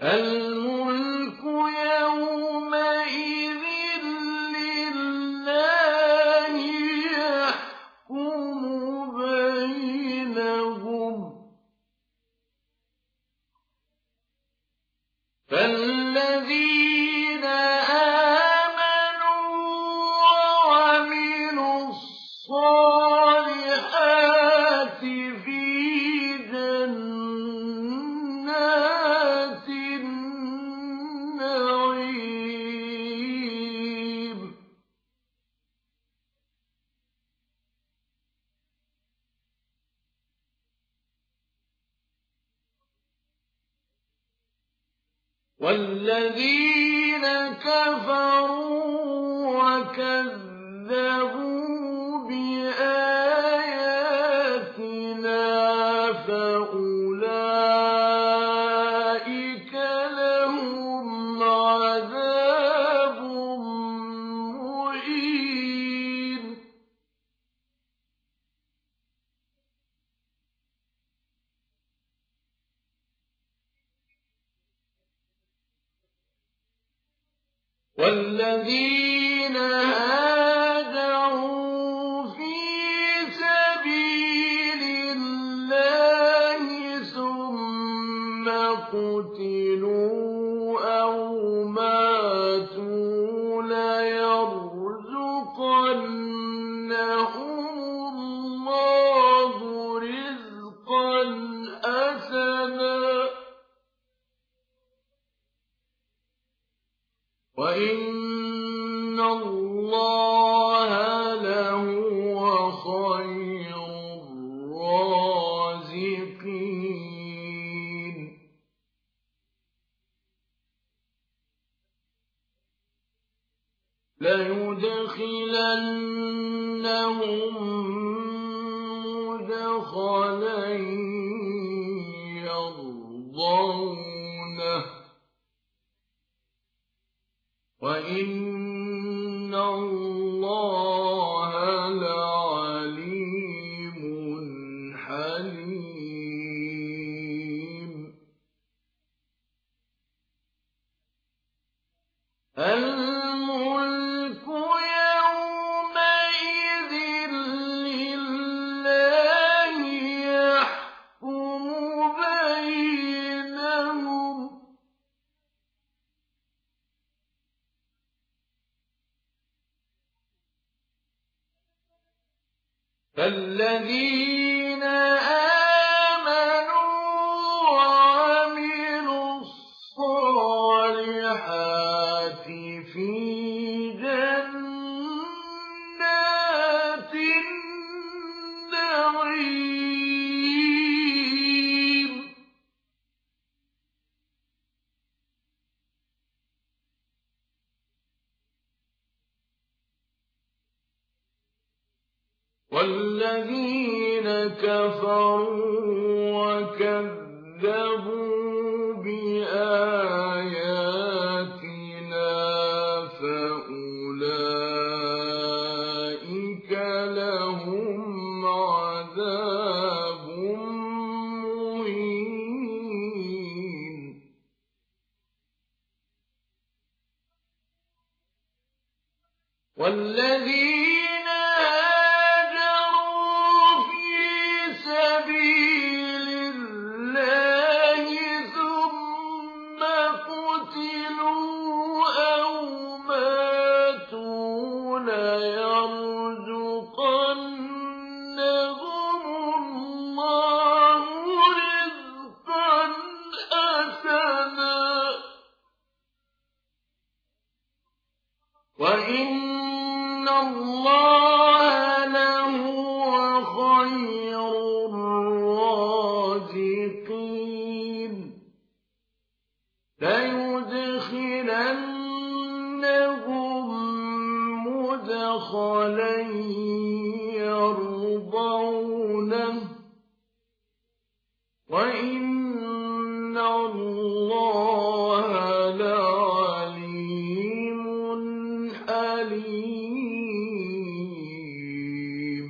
الملك يومئذ لله يحكم بينهم فالذين آمنوا وعملوا الصالحات في جنات النعيم والذين كفروا وكذبوا بآياتنا فأولئك لهم عذاب مهين والذين هاجروا في سبيل الله ثم قتلوا أو ماتوا ليرزقنهم الله رزقا حسنا وإن الله لهو خير الرازقين ليدخلنهم مدخلا يرضونه وإن الله لعليم حليم الملك يومئذ لله يحكم بينهم فالذين آمنوا وعملوا الصالحات في جنات النعيم والذين كفروا وكذبوا بآياتنا فأولئك لهم عذاب مهين والذين هاجروا في سبيل الله ثم قتلوا أو ماتوا ليرزقنهم الله رزقا حسنا وإن الله لهو خير الرازقين ليدخلنهم مدخلا يرضونه وإن الله لعليم حليم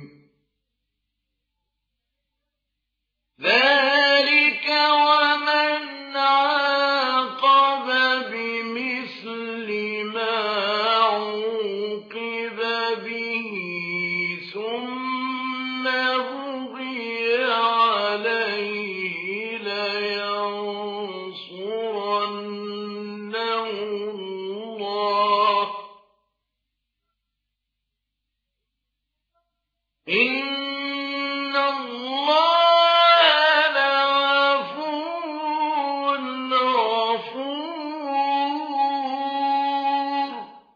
ذلك ومن عاقب إن الله لعفو غفور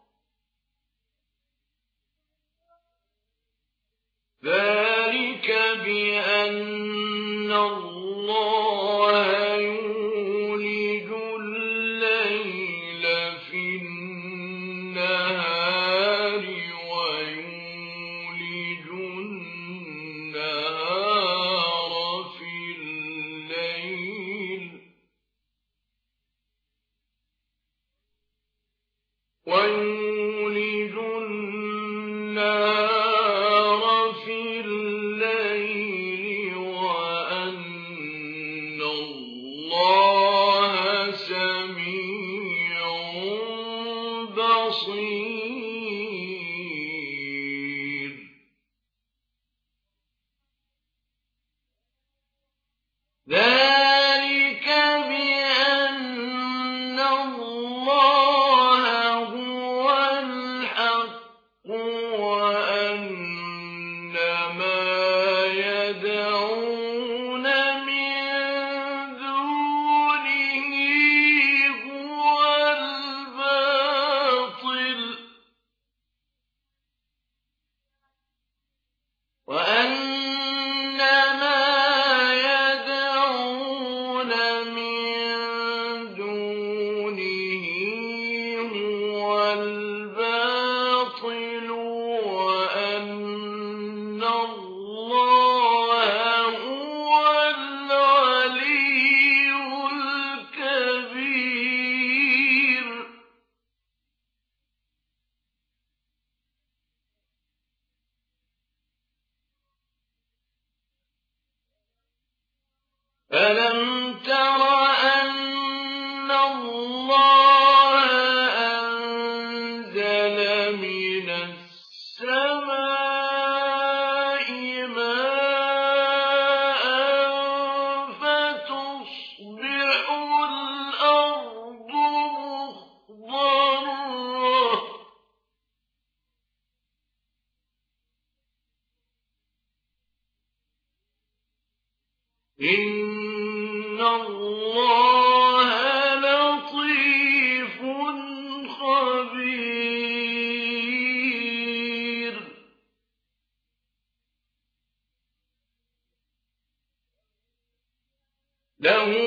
ذلك بأن الله يولج الليل في النهار ويولج النهار في الليل وأن الله سميع بصير ذلك بأن الله هو الحق وأن ما يدعون من دونه هو الباطل وأن ما يدعون من دونه هو الباطل وأن الله هو العلي الكبير ألم تر أن الله أنزل من السماء ماء فتصبح الأرض مخضرة إن الله لطيف خبير له